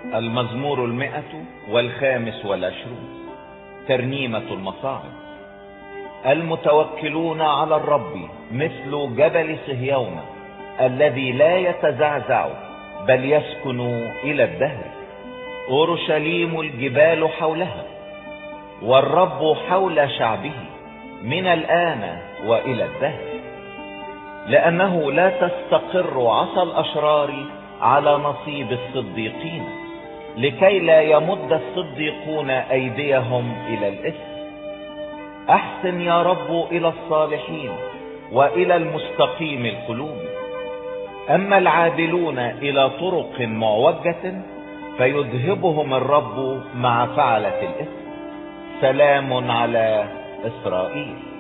المزمور 125 ترنيمة المصاعب. المتوكلون على الرب مثل جبل صهيون الذي لا يتزعزع بل يسكن إلى الدهر. أورشليم الجبال حولها والرب حول شعبه من الآن وإلى الدهر. لأنه لا تستقر عصا الأشرار على نصيب الصديقين، لكي لا يمد الصديقون أيديهم إلى الإثم. أحسن يا رب إلى الصالحين وإلى المستقيم القلوب. أما العادلون إلى طرق معوجة فيذهبهم الرب مع فعلة الإثم. سلام على إسرائيل.